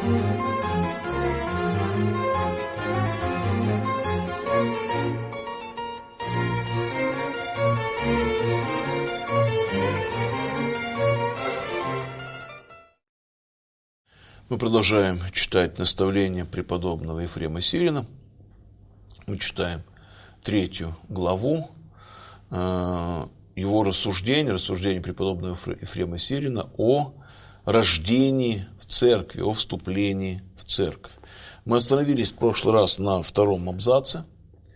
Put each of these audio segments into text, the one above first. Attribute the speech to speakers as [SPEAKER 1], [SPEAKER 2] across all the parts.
[SPEAKER 1] Мы продолжаем читать наставления преподобного Ефрема Сирина. Мы читаем 3 главу, его рассуждение преподобного Ефрема Сирина о рождении в церкви, о вступлении в церковь. Мы остановились в прошлый раз на 2 абзаце.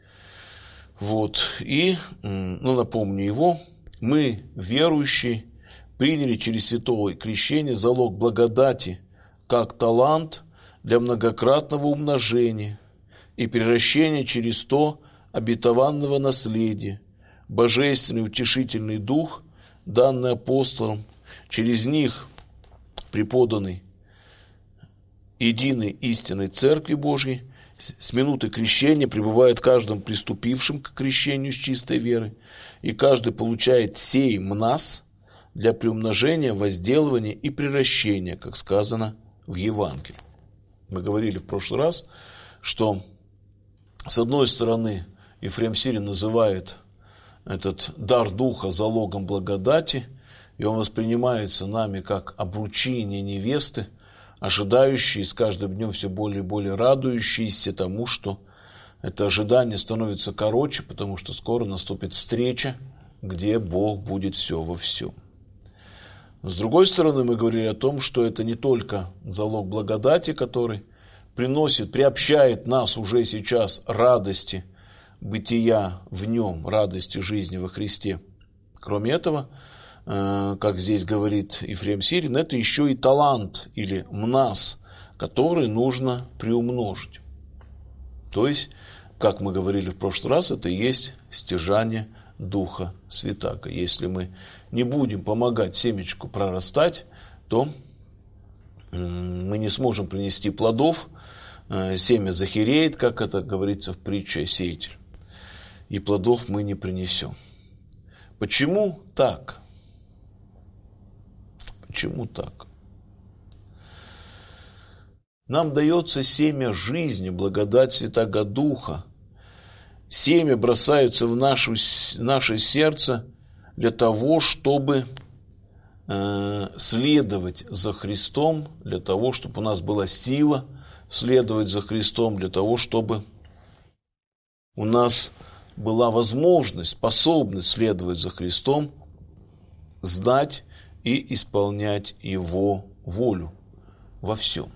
[SPEAKER 1] Напомню его. Мы, верующие, приняли через святое крещение залог благодати как талант для многократного умножения и приращения через то обетованного наследия, божественный утешительный дух, данный апостолам, через них преподанный единой истинной Церкви Божьей, с минуты крещения пребывает в каждом приступившем к крещению с чистой верой, и каждый получает сей нас для приумножения, возделывания и приращения, как сказано в Евангелии. Мы говорили в прошлый раз, что с одной стороны Ефрем Сирин называет этот дар Духа залогом благодати, и он воспринимается нами как обручение невесты, ожидающей, с каждым днем все более и более радующейся тому, что это ожидание становится короче, потому что скоро наступит встреча, где Бог будет все во всем. С другой стороны, мы говорили о том, что это не только залог благодати, который приобщает нас уже сейчас радости бытия в нем, радости жизни во Христе. Кроме этого, как здесь говорит Ефрем Сирин, это еще и талант или мнас, который нужно приумножить. То есть, как мы говорили в прошлый раз, это и есть стяжание Духа Святаго. Если мы не будем помогать семечку прорастать, то мы не сможем принести плодов, семя захереет, как это говорится в притче «Сеятель», и плодов мы не принесем. Почему так? Почему так? Нам дается семя жизни, благодать Святаго Духа. Семя бросаются в наше сердце для того, чтобы следовать за Христом, для того, чтобы у нас была сила следовать за Христом, для того, чтобы у нас была возможность, способность следовать за Христом, знать и исполнять Его волю во всем.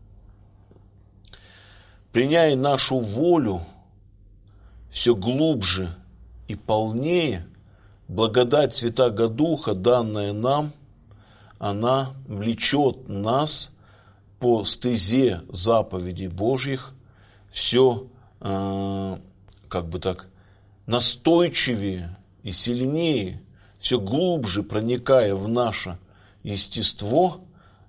[SPEAKER 1] Приняя нашу волю все глубже и полнее, благодать Святаго Духа, данная нам, она влечет нас по стезе заповедей Божьих все, настойчивее и сильнее, все глубже проникая в наше естество,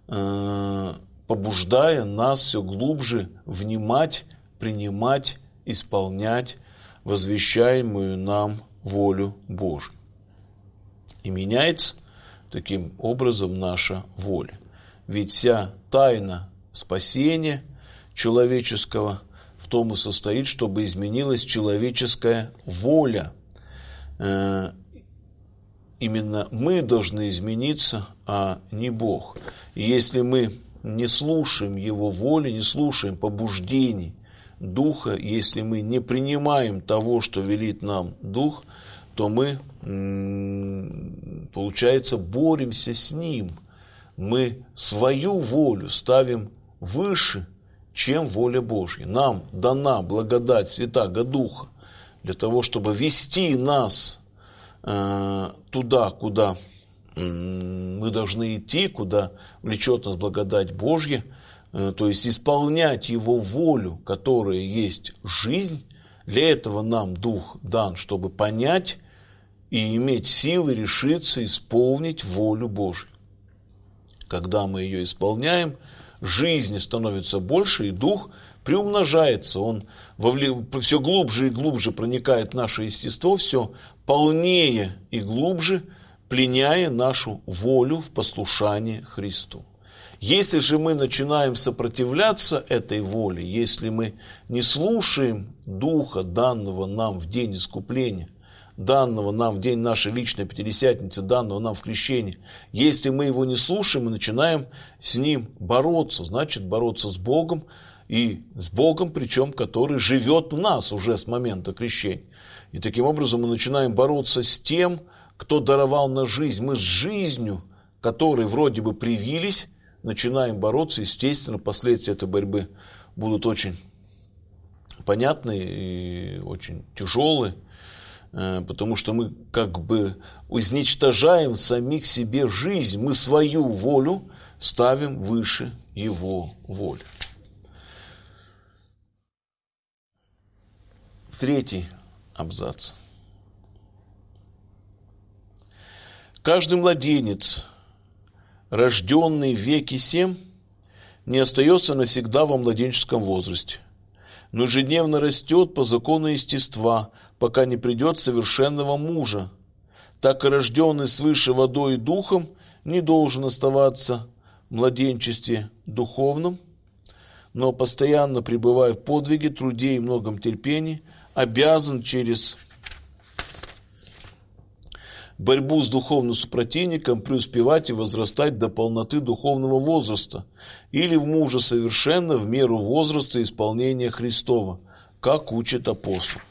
[SPEAKER 1] побуждая нас все глубже внимать, принимать, исполнять возвещаемую нам волю Божию. И меняется таким образом наша воля. Ведь вся тайна спасения человеческого в том и состоит, чтобы изменилась человеческая воля. Именно мы должны измениться, а не Бог. И если мы не слушаем Его воли, не слушаем побуждений Духа, если мы не принимаем того, что велит нам Дух, то мы, получается, боремся с Ним. Мы свою волю ставим выше, чем воля Божья. Нам дана благодать Святаго Духа для того, чтобы вести нас туда, куда мы должны идти, куда влечет нас благодать Божья, то есть исполнять Его волю, которая есть жизнь. Для этого нам Дух дан, чтобы понять и иметь силы решиться исполнить волю Божью. Когда мы ее исполняем, жизни становится больше, и Дух приумножается. Он все глубже и глубже проникает в наше естество, все полнее и глубже пленяя нашу волю в послушании Христу. Если же мы начинаем сопротивляться этой воле, если мы не слушаем Духа, данного нам в день искупления, данного нам в день нашей личной Пятидесятницы, данного нам в крещении, если мы его не слушаем и начинаем с ним бороться, значит бороться с Богом, и с Богом, причем, который живет в нас уже с момента крещения. И таким образом мы начинаем бороться с тем, кто даровал нам жизнь. Мы с жизнью, которой вроде бы привились, начинаем бороться. Естественно, последствия этой борьбы будут очень понятные и очень тяжелые, потому что мы как бы изничтожаем в самих себе жизнь. Мы свою волю ставим выше его воли. Третий абзац. Каждый младенец, рожденный в веке сем, не остается навсегда во младенческом возрасте, но ежедневно растет по закону естества, пока не придет совершенного мужа. Так и рожденный свыше водой и духом не должен оставаться в младенчестве духовном, но постоянно пребывая в подвиге, труде и многом терпении, обязан через борьбу с духовным супротивником преуспевать и возрастать до полноты духовного возраста или в мужа совершенно в меру возраста исполнения Христова, как учит апостол.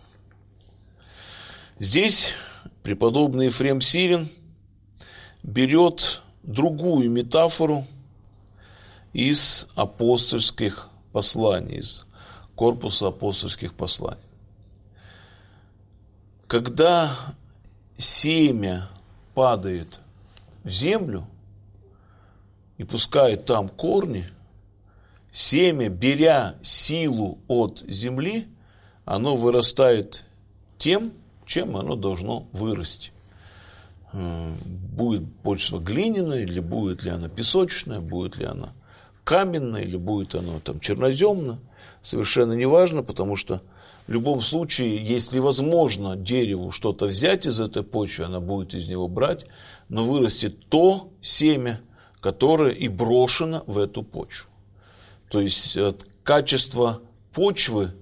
[SPEAKER 1] Здесь преподобный Ефрем Сирин берет другую метафору из апостольских посланий, из корпуса апостольских посланий. Когда семя падает в землю и пускает там корни, семя, беря силу от земли, оно вырастает тем, чем оно должно вырасти. Будет почва глиняная, или будет ли она песочная, будет ли она каменная, или будет она там черноземная, совершенно не важно, потому что в любом случае, если возможно дереву что-то взять из этой почвы, она будет из него брать, но вырастет то семя, которое и брошено в эту почву. То есть от качества почвы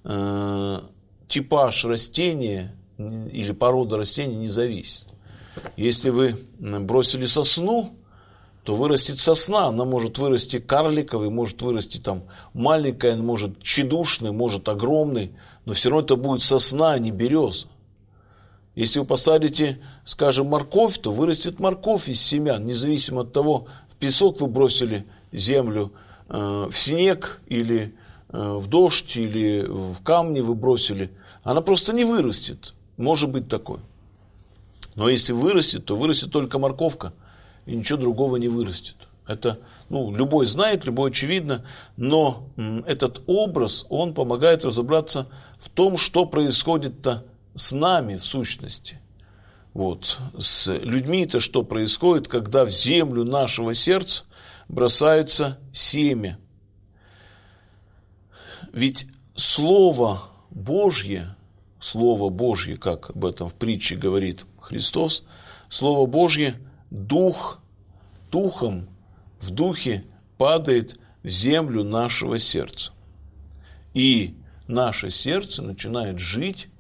[SPEAKER 1] типаж растения или порода растения не зависит. Если вы бросили сосну, то вырастет сосна, она может вырасти карликовой, может вырасти там маленькая, может тщедушной, может огромной, но все равно это будет сосна, а не береза. Если вы посадите, скажем, морковь, то вырастет морковь из семян, независимо от того, в песок вы бросили землю, в снег или в дождь, или в камни вы бросили, она просто не вырастет, может быть такое. Но если вырастет, то вырастет только морковка, и ничего другого не вырастет. Это, любой знает, любой очевидно, но этот образ, он помогает разобраться в том, что происходит-то с нами в сущности. Вот. С людьми-то что происходит, когда в землю нашего сердца бросается семя. Ведь Слово Божье, как об этом в притче говорит Христос, Слово Божье, духом, в духе падает в землю нашего сердца. И наше сердце начинает жить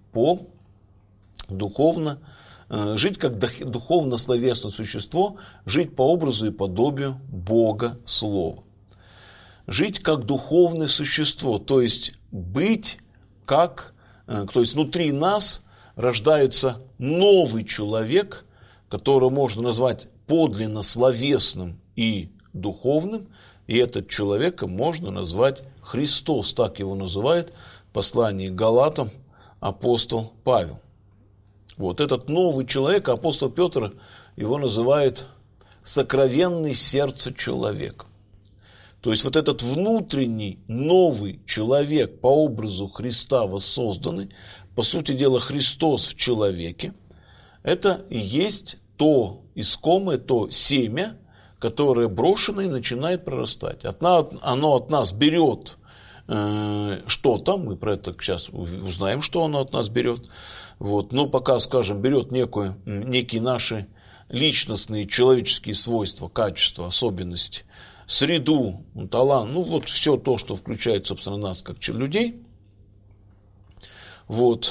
[SPEAKER 1] жить как духовно-словесное существо, жить по образу и подобию Бога Слова. Жить как духовное существо, то есть быть внутри нас рождается новый человек, которого можно назвать подлинно словесным и духовным, и этот человека можно назвать Христос, так его называет в послании к Галатам апостол Павел. Вот этот новый человек, апостол Петр его называет сокровенный сердце человек. То есть вот этот внутренний новый человек по образу Христа воссозданный, по сути дела Христос в человеке, это и есть то искомое, то семя, которое брошено и начинает прорастать. Оно от нас берет что-то, мы про это сейчас узнаем, что оно от нас берет. Вот. Но пока, скажем, берет некие наши личностные человеческие свойства, качества, особенности, среду, талант, ну вот все то, что включает, собственно, нас как людей. Вот,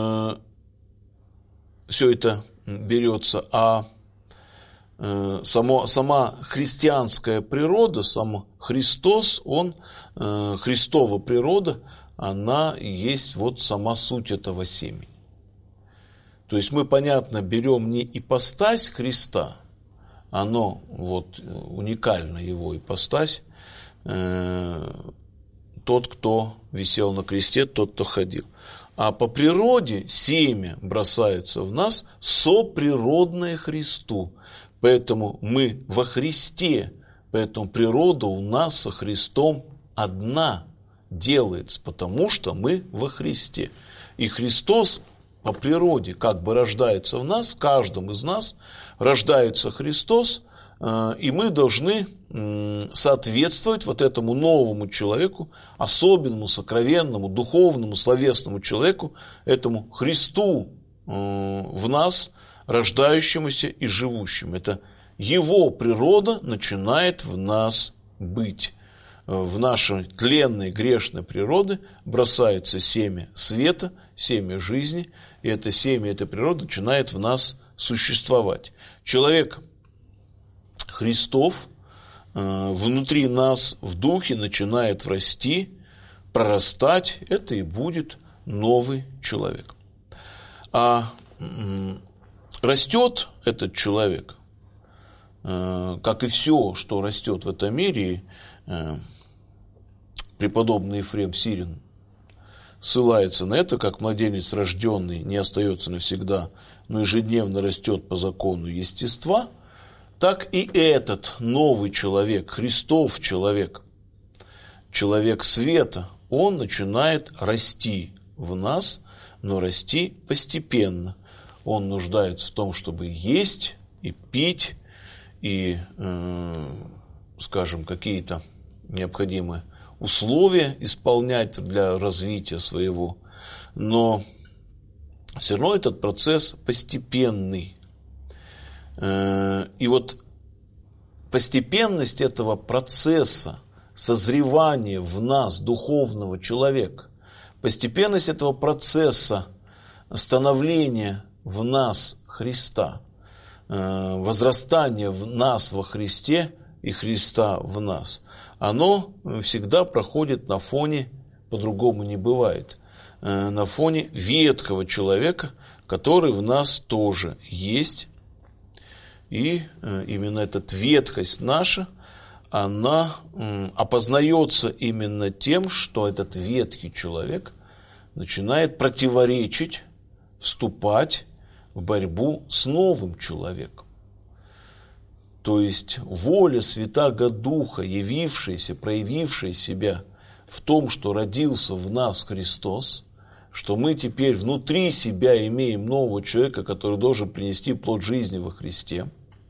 [SPEAKER 1] все это берется, а сама христианская природа, сам Христос, он, Христова природа, она и есть вот сама суть этого семени. То есть мы, понятно, берем не ипостась Христа, оно вот уникально его ипостась, тот, кто висел на кресте, тот, кто ходил. А по природе семя бросается в нас соприродное Христу. Поэтому мы во Христе, поэтому природа у нас со Христом одна делается, потому что мы во Христе. И Христос по природе как бы рождается в нас, в каждом из нас рождается Христос, и мы должны соответствовать вот этому новому человеку, особенному, сокровенному, духовному, словесному человеку, этому Христу в нас, рождающемуся и живущему. Это его природа начинает в нас быть. В нашей тленной, грешной природе бросается семя света, семя жизни, и это семя, эта природа начинает в нас существовать. Человек Христов внутри нас в духе начинает расти, прорастать, это и будет новый человек. А растет этот человек, как и все, что растет в этом мире, преподобный Ефрем Сирин ссылается на это, как младенец рожденный не остается навсегда, но ежедневно растет по закону естества, так и этот новый человек, Христов человек, человек света, он начинает расти в нас, но расти постепенно. Он нуждается в том, чтобы есть и пить, и, скажем, какие-то необходимые условия исполнять для развития своего. Но все равно этот процесс постепенный. И вот постепенность этого процесса созревания в нас духовного человека, постепенность этого процесса становления в нас Христа, возрастания в нас во Христе и Христа в нас, оно всегда проходит на фоне, по-другому не бывает, на фоне ветхого человека, который в нас тоже есть. И именно эта ветхость наша, она опознается именно тем, что этот ветхий человек начинает противоречить, вступать в борьбу с новым человеком. То есть воля Святаго Духа, явившаяся, проявившая себя в том, что родился в нас Христос, что мы теперь внутри себя имеем нового человека, который должен принести плод жизни во Христе.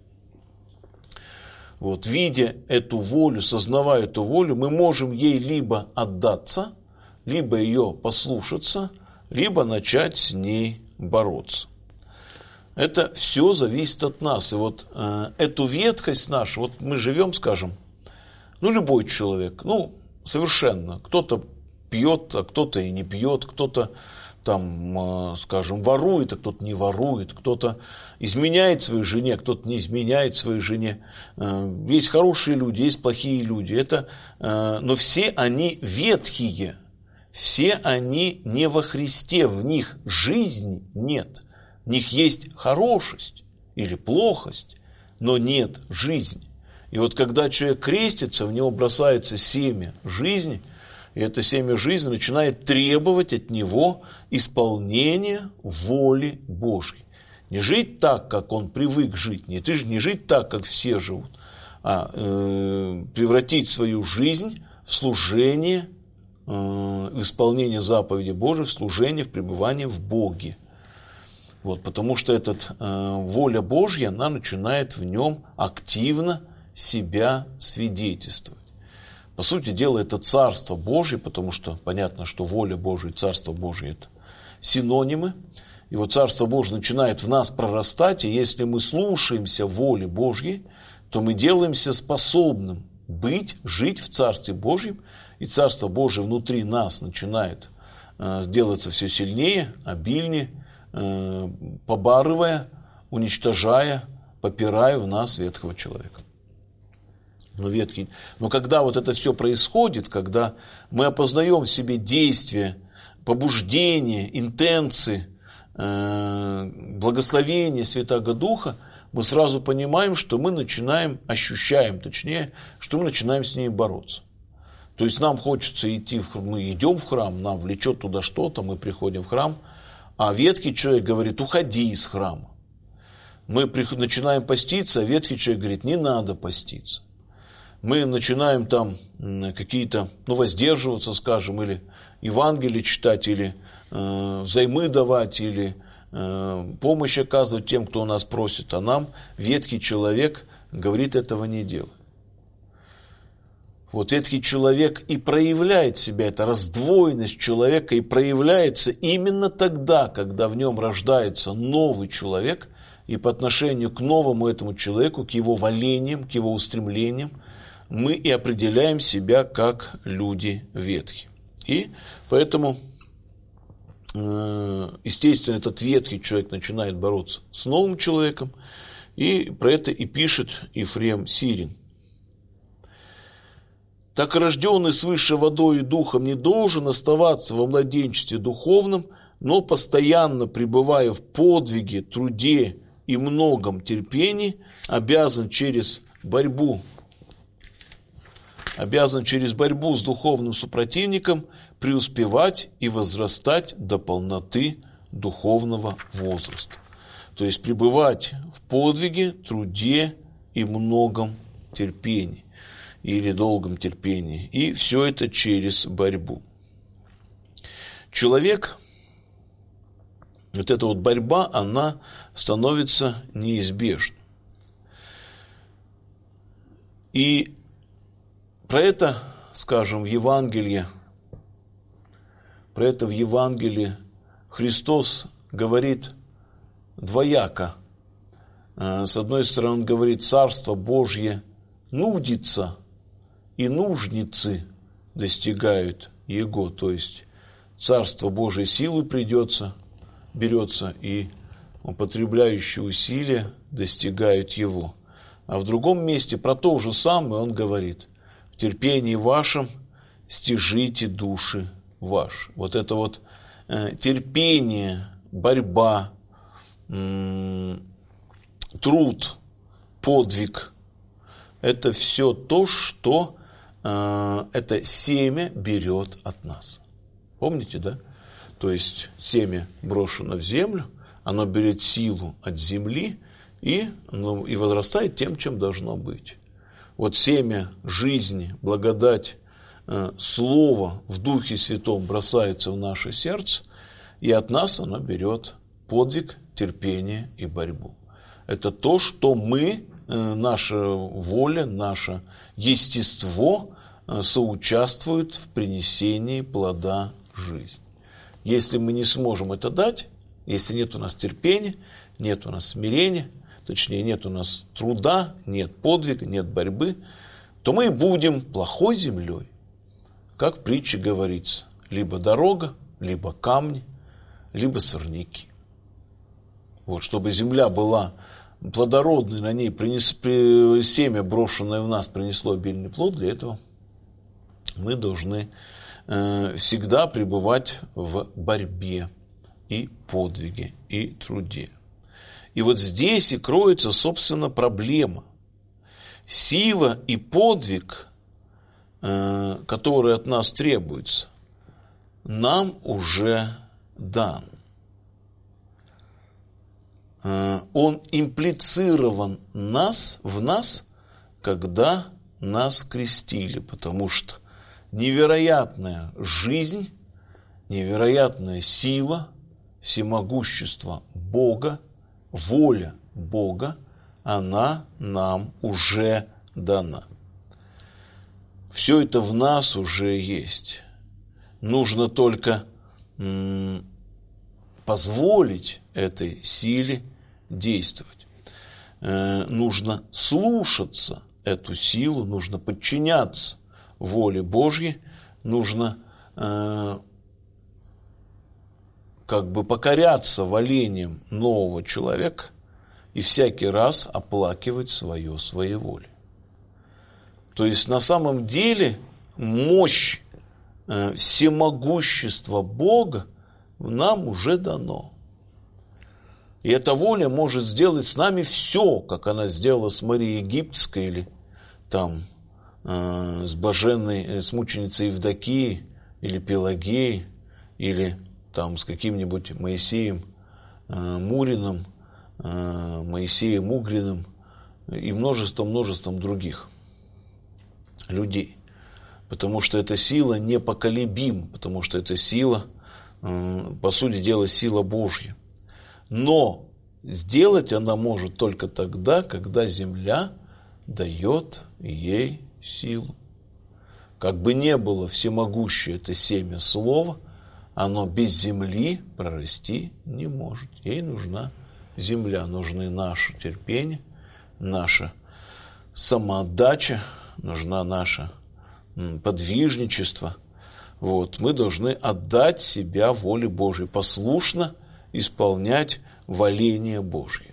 [SPEAKER 1] Вот, видя эту волю, сознавая эту волю, мы можем ей либо отдаться, либо ее послушаться, либо начать с ней бороться. Это все зависит от нас. И вот эту ветхость нашу, вот мы живем, скажем, любой человек, совершенно, кто-то пьет, а кто-то и не пьет, кто-то там, скажем, ворует, а кто-то не ворует, кто-то изменяет своей жене, а кто-то не изменяет своей жене. Есть хорошие люди, есть плохие люди. Но все они ветхие, все они не во Христе, в них жизни нет. В них есть хорошесть или плохость, но нет жизни. И вот когда человек крестится, в него бросается семя жизни, и это семя жизни начинает требовать от него исполнения воли Божьей. Не жить так, как он привык жить, не жить так, как все живут, а превратить свою жизнь в служение, в исполнение заповеди Божьей, в служение, в пребывание в Боге. Вот, потому что эта воля Божья, она начинает в нем активно себя свидетельствовать. По сути дела, это Царство Божье, потому что понятно, что воля Божья и Царство Божье – это синонимы. И вот Царство Божье начинает в нас прорастать, и если мы слушаемся воли Божьей, то мы делаемся способным жить в Царстве Божьем, и Царство Божие внутри нас начинает делаться все сильнее, обильнее, побарывая, уничтожая, попирая в нас ветхого человека. Но когда вот это все происходит, когда мы опознаем в себе действия, побуждения, интенции, благословения Святаго Духа, мы сразу понимаем, что мы ощущаем, что мы начинаем с ней бороться. То есть нам хочется идти, мы идем в храм, нам влечет туда что-то, мы приходим в храм, а ветхий человек говорит: уходи из храма. Мы начинаем поститься, а ветхий человек говорит: не надо поститься. Мы начинаем там какие-то, воздерживаться, скажем, или Евангелие читать, или взаймы давать, или помощь оказывать тем, кто у нас просит, а нам ветхий человек говорит: этого не делай. Вот ветхий человек и проявляет себя, эта раздвоенность человека и проявляется именно тогда, когда в нем рождается новый человек, и по отношению к новому этому человеку, к его волениям, к его устремлениям, мы и определяем себя как люди ветхие. И поэтому, естественно, этот ветхий человек начинает бороться с новым человеком, и про это и пишет Ефрем Сирин. Так рожденный свыше водой и духом не должен оставаться во младенчестве духовном, но постоянно пребывая в подвиге, труде и многом терпении, обязан через борьбу с духовным супротивником преуспевать и возрастать до полноты духовного возраста. То есть пребывать в подвиге, труде и многом терпении или долгом терпении. И все это через борьбу. Человек, вот эта вот борьба, она становится неизбежной. И про это, скажем, в Евангелии Христос говорит двояко. С одной стороны, Он говорит: Царство Божье нудится, и нужницы достигают Его. То есть Царство Божие силой берется, и употребляющие усилия достигают Его. А в другом месте про то же самое Он говорит: в терпении вашем стяжите души ваши. Вот это вот терпение, борьба, труд, подвиг – это все то, что это семя берет от нас. Помните, да? То есть семя брошено в землю, оно берет силу от земли и возрастает тем, чем должно быть. Вот семя жизни, благодать, Слово в Духе Святом бросается в наше сердце, и от нас оно берет подвиг, терпение и борьбу. Это то, что мы, наша воля, наше естество соучаствует в принесении плода жизни. Если мы не сможем это дать, если нет у нас терпения, нет у нас смирения, точнее нет у нас труда, нет подвига, нет борьбы, то мы будем плохой землей. Как в притче говорится: либо дорога, либо камни, либо сорняки. Вот, чтобы земля была плодородной, на ней семя, брошенное в нас, принесло обильный плод, для этого мы должны всегда пребывать в борьбе и подвиге, и труде. И вот здесь и кроется, собственно, проблема. Сила и подвиг, который от нас требуется, нам уже дан. Он имплицирован в нас, когда нас крестили, потому что невероятная жизнь, невероятная сила, всемогущество Бога, воля Бога, она нам уже дана. Все это в нас уже есть. Нужно только позволить этой силе действовать. Нужно слушаться эту силу, нужно подчиняться воле Божьей, нужно покоряться волениям нового человека и всякий раз оплакивать свое своеволие. То есть на самом деле мощь, всемогущество Бога нам уже дано. И эта воля может сделать с нами все, как она сделала с Марией Египетской или там с мученицей Евдокией или Пелагеей, или там с каким-нибудь Моисеем Муриным, Моисеем Угриным и множеством других людей. Потому что эта сила непоколебима, потому что эта сила, по сути дела, сила Божья. Но сделать она может только тогда, когда земля дает ей силу. Как бы не было всемогущее это семя слова, оно без земли прорасти не может. Ей нужна земля, нужны наше терпение, наша самоотдача, нужна наше подвижничество. Мы должны отдать себя воле Божьей, послушно исполнять воления Божьи.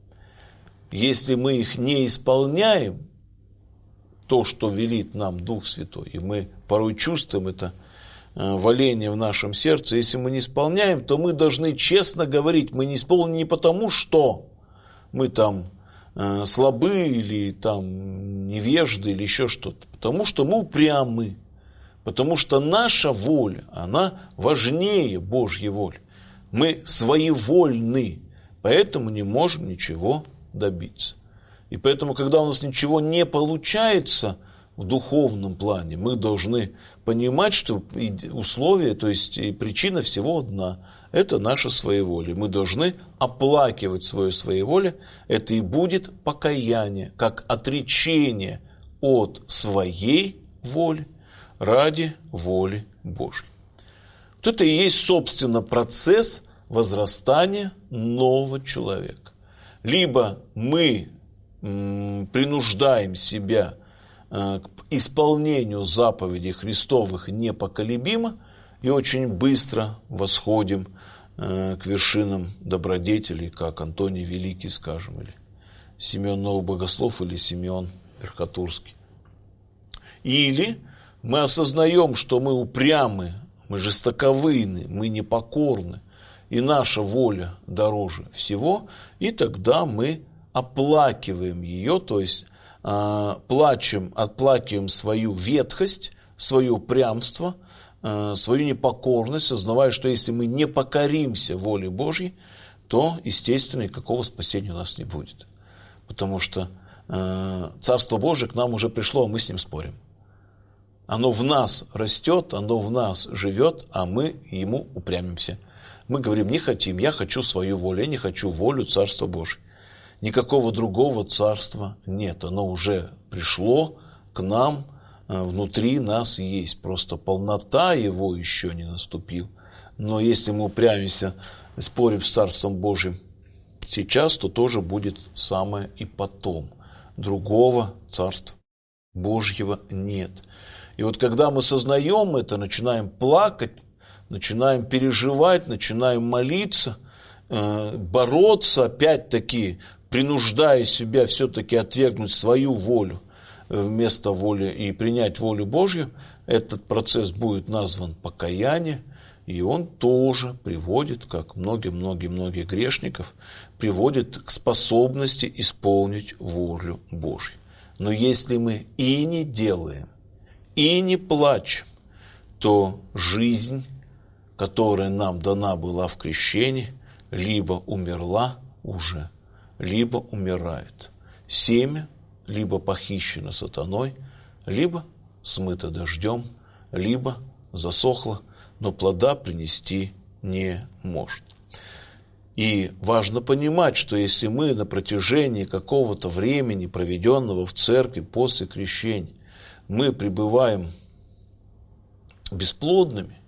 [SPEAKER 1] Если мы их не исполняем, то, что велит нам Дух Святой, и мы порой чувствуем это воление в нашем сердце, если мы не исполняем, то мы должны честно говорить, мы не исполним не потому, что мы там слабы или там невежды или еще что-то, потому что мы упрямы, потому что наша воля, она важнее Божьей воли. Мы своевольны, поэтому не можем ничего добиться. И поэтому, когда у нас ничего не получается в духовном плане, мы должны понимать, что условие, то есть и причина всего одна. Это наше своеволие. Мы должны оплакивать свое своеволие. Это и будет покаяние, как отречение от своей воли ради воли Божьей. Вот это и есть, собственно, процесс возрастания нового человека. Либо мы принуждаем себя к исполнению заповедей Христовых непоколебимо и очень быстро восходим к вершинам добродетелей, как Антоний Великий, скажем, или Симеон Новобогослов, или Симеон Верхотурский. Или мы осознаем, что мы упрямы, мы жестоковыйны, мы непокорны, и наша воля дороже всего, и тогда мы оплакиваем ее, то есть отплакиваем свою ветхость, свое упрямство, свою непокорность, сознавая, что если мы не покоримся воле Божьей, то, естественно, никакого спасения у нас не будет. Потому что Царство Божие к нам уже пришло, а мы с ним спорим. Оно в нас растет, оно в нас живет, а мы ему упрямимся. Мы говорим, не хотим, я хочу свою волю, я не хочу волю Царства Божьего. Никакого другого царства нет, оно уже пришло к нам, внутри нас есть, просто полнота его еще не наступила. Но если мы упрямимся, спорим с Царством Божьим сейчас, то тоже будет самое и потом. Другого Царства Божьего нет. И вот когда мы сознаем это, начинаем плакать, начинаем переживать, начинаем молиться, бороться, опять-таки, принуждая себя все-таки отвергнуть свою волю вместо воли и принять волю Божью, этот процесс будет назван покаяние, и он тоже приводит, как многие грешников, приводит к способности исполнить волю Божью. Но если мы и не делаем, и не плачем, то жизнь, которая нам дана была в крещении, либо умерла уже, либо умирает. Семя либо похищено сатаной, либо смыто дождем, либо засохло, но плода принести не может. И важно понимать, что если мы на протяжении какого-то времени, проведенного в церкви после крещения, мы пребываем бесплодными,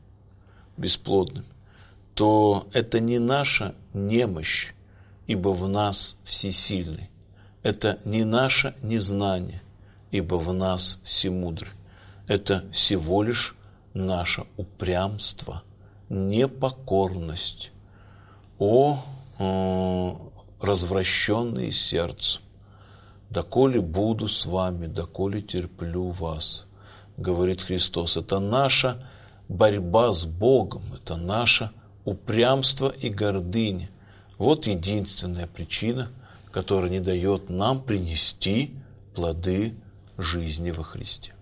[SPEAKER 1] то это не наша немощь, ибо в нас всесильный. Это не наше незнание, ибо в нас всемудрый. Это всего лишь наше упрямство, непокорность. О, развращенные сердцем, доколе буду с вами, доколе терплю вас, говорит Христос. Это наша борьба с Богом, это наше упрямство и гордыня. Вот единственная причина, которая не дает нам принести плоды жизни во Христе.